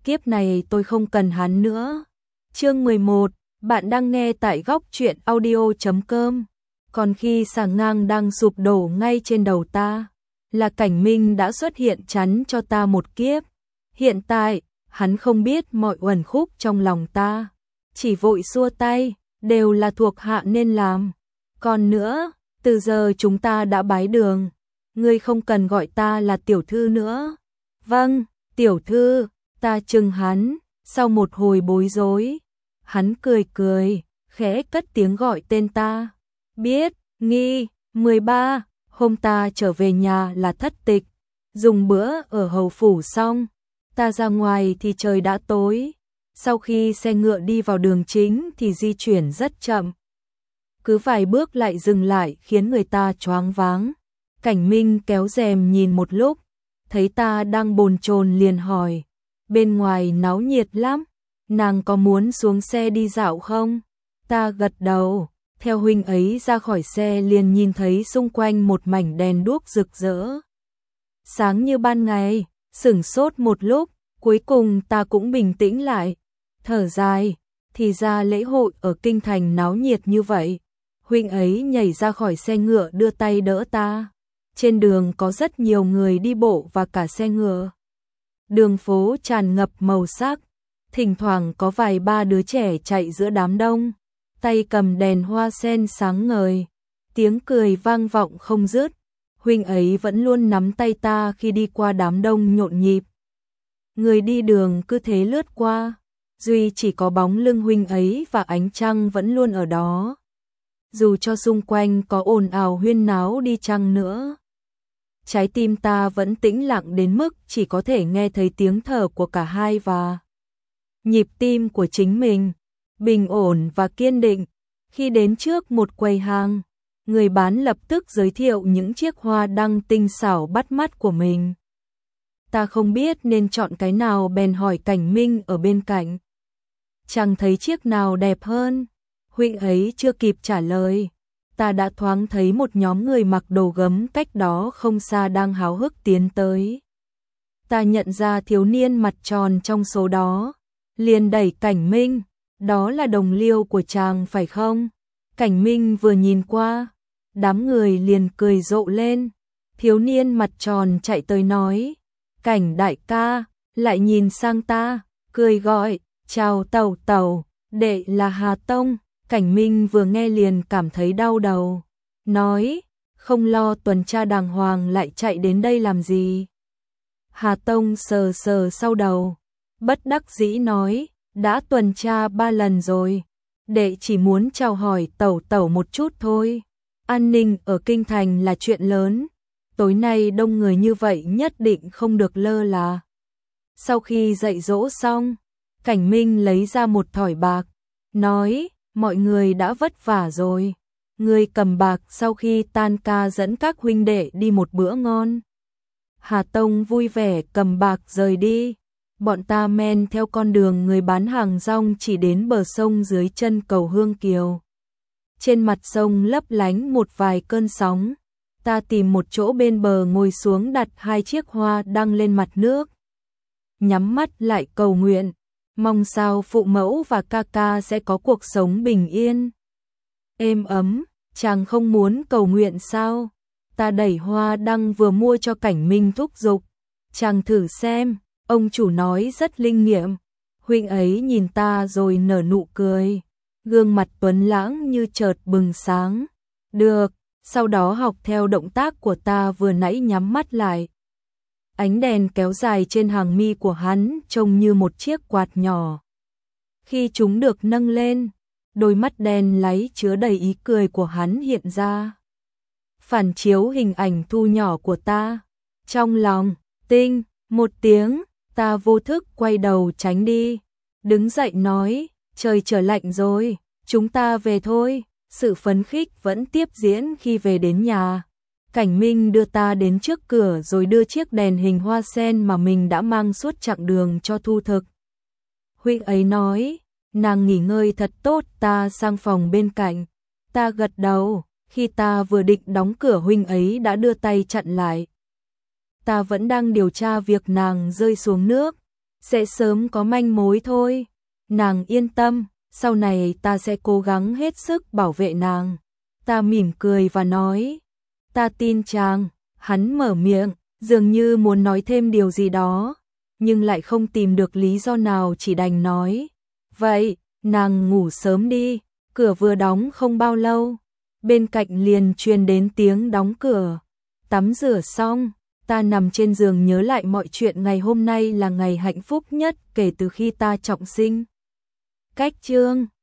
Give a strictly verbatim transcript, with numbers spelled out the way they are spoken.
kiếp này tôi không cần hắn nữa. Chương mười một, bạn đang nghe tại góc truyện audio chấm com. Còn khi sàng ngang đang sụp đổ ngay trên đầu ta, là Cảnh Minh đã xuất hiện chắn cho ta một kiếp. Hiện tại, hắn không biết mọi uẩn khúc trong lòng ta, chỉ vội xua tay, đều là thuộc hạ nên làm. Còn nữa, từ giờ chúng ta đã bái đường, ngươi không cần gọi ta là tiểu thư nữa. Vâng, tiểu thư, ta chừng hắn, sau một hồi bối rối, hắn cười cười, khẽ cất tiếng gọi tên ta. Biết, Nghi, mười ba, hôm ta trở về nhà là thất tịch, dùng bữa ở hầu phủ xong, ta ra ngoài thì trời đã tối. Sau khi xe ngựa đi vào đường chính thì di chuyển rất chậm, cứ vài bước lại dừng lại khiến người ta choáng váng. Cảnh Minh kéo rèm nhìn một lúc, thấy ta đang bồn chồn liền hỏi, bên ngoài náo nhiệt lắm, nàng có muốn xuống xe đi dạo không? Ta gật đầu, theo huynh ấy ra khỏi xe liền nhìn thấy xung quanh một mảnh đèn đuốc rực rỡ, sáng như ban ngày. Sửng sốt một lúc, cuối cùng ta cũng bình tĩnh lại, thở dài, thì ra lễ hội ở kinh thành náo nhiệt như vậy. Huynh ấy nhảy ra khỏi xe ngựa đưa tay đỡ ta. Trên đường có rất nhiều người đi bộ và cả xe ngựa. Đường phố tràn ngập màu sắc, thỉnh thoảng có vài ba đứa trẻ chạy giữa đám đông, tay cầm đèn hoa sen sáng ngời, tiếng cười vang vọng không dứt. Huynh ấy vẫn luôn nắm tay ta khi đi qua đám đông nhộn nhịp. Người đi đường cứ thế lướt qua, duy chỉ có bóng lưng huynh ấy và ánh trăng vẫn luôn ở đó. Dù cho xung quanh có ồn ào huyên náo đi chăng nữa, trái tim ta vẫn tĩnh lặng đến mức chỉ có thể nghe thấy tiếng thở của cả hai và nhịp tim của chính mình, bình ổn và kiên định. Khi đến trước một quầy hàng, người bán lập tức giới thiệu những chiếc hoa đăng tinh xảo bắt mắt của mình. Ta không biết nên chọn cái nào bèn hỏi Cảnh Minh ở bên cạnh. Chẳng thấy chiếc nào đẹp hơn. Huynh ấy chưa kịp trả lời, ta đã thoáng thấy một nhóm người mặc đồ gấm cách đó không xa đang háo hức tiến tới. Ta nhận ra thiếu niên mặt tròn trong số đó, liền đẩy Cảnh Minh, đó là đồng liêu của chàng phải không? Cảnh Minh vừa nhìn qua, đám người liền cười rộ lên. Thiếu niên mặt tròn chạy tới nói, Cảnh đại ca, lại nhìn sang ta, cười gọi, chào tẩu tẩu, đệ là Hà Tông. Cảnh Minh vừa nghe liền cảm thấy đau đầu, nói, không lo tuần tra đàng hoàng lại chạy đến đây làm gì? Hà Tông sờ sờ sau đầu, bất đắc dĩ nói, đã tuần tra ba lần rồi, đệ chỉ muốn chào hỏi tẩu tẩu một chút thôi. An ninh ở kinh thành là chuyện lớn, tối nay đông người như vậy nhất định không được lơ là. Sau khi dạy dỗ xong, Cảnh Minh lấy ra một thỏi bạc, nói, mọi người đã vất vả rồi, người cầm bạc sau khi tan ca dẫn các huynh đệ đi một bữa ngon. Hà Tông vui vẻ cầm bạc rời đi. Bọn ta men theo con đường người bán hàng rong chỉ đến bờ sông dưới chân cầu Hương Kiều. Trên mặt sông lấp lánh một vài cơn sóng. Ta tìm một chỗ bên bờ ngồi xuống đặt hai chiếc hoa đăng lên mặt nước. Nhắm mắt lại cầu nguyện, mong sao phụ mẫu và ca ca sẽ có cuộc sống bình yên, êm ấm. Chàng không muốn cầu nguyện sao? Ta đẩy hoa đăng vừa mua cho Cảnh Minh thúc giục. Chàng thử xem, ông chủ nói rất linh nghiệm. Huynh ấy nhìn ta rồi nở nụ cười, gương mặt tuấn lãng như chợt bừng sáng. Được, sau đó học theo động tác của ta vừa nãy nhắm mắt lại. Ánh đèn kéo dài trên hàng mi của hắn trông như một chiếc quạt nhỏ. Khi chúng được nâng lên, đôi mắt đen láy chứa đầy ý cười của hắn hiện ra, phản chiếu hình ảnh thu nhỏ của ta. Trong lòng, tinh, một tiếng, ta vô thức quay đầu tránh đi. Đứng dậy nói, trời trở lạnh rồi, chúng ta về thôi. Sự phấn khích vẫn tiếp diễn khi về đến nhà. Cảnh Minh đưa ta đến trước cửa rồi đưa chiếc đèn hình hoa sen mà mình đã mang suốt chặng đường cho Thu Thực. Huynh ấy nói, nàng nghỉ ngơi thật tốt, ta sang phòng bên cạnh. Ta gật đầu, khi ta vừa định đóng cửa huynh ấy đã đưa tay chặn lại. Ta vẫn đang điều tra việc nàng rơi xuống nước, sẽ sớm có manh mối thôi. Nàng yên tâm, sau này ta sẽ cố gắng hết sức bảo vệ nàng. Ta mỉm cười và nói, ta tin chàng. Hắn mở miệng, dường như muốn nói thêm điều gì đó, nhưng lại không tìm được lý do nào, chỉ đành nói, vậy, nàng ngủ sớm đi. Cửa vừa đóng không bao lâu, bên cạnh liền truyền đến tiếng đóng cửa. Tắm rửa xong, ta nằm trên giường nhớ lại mọi chuyện. Ngày hôm nay là ngày hạnh phúc nhất kể từ khi ta trọng sinh. Cách chương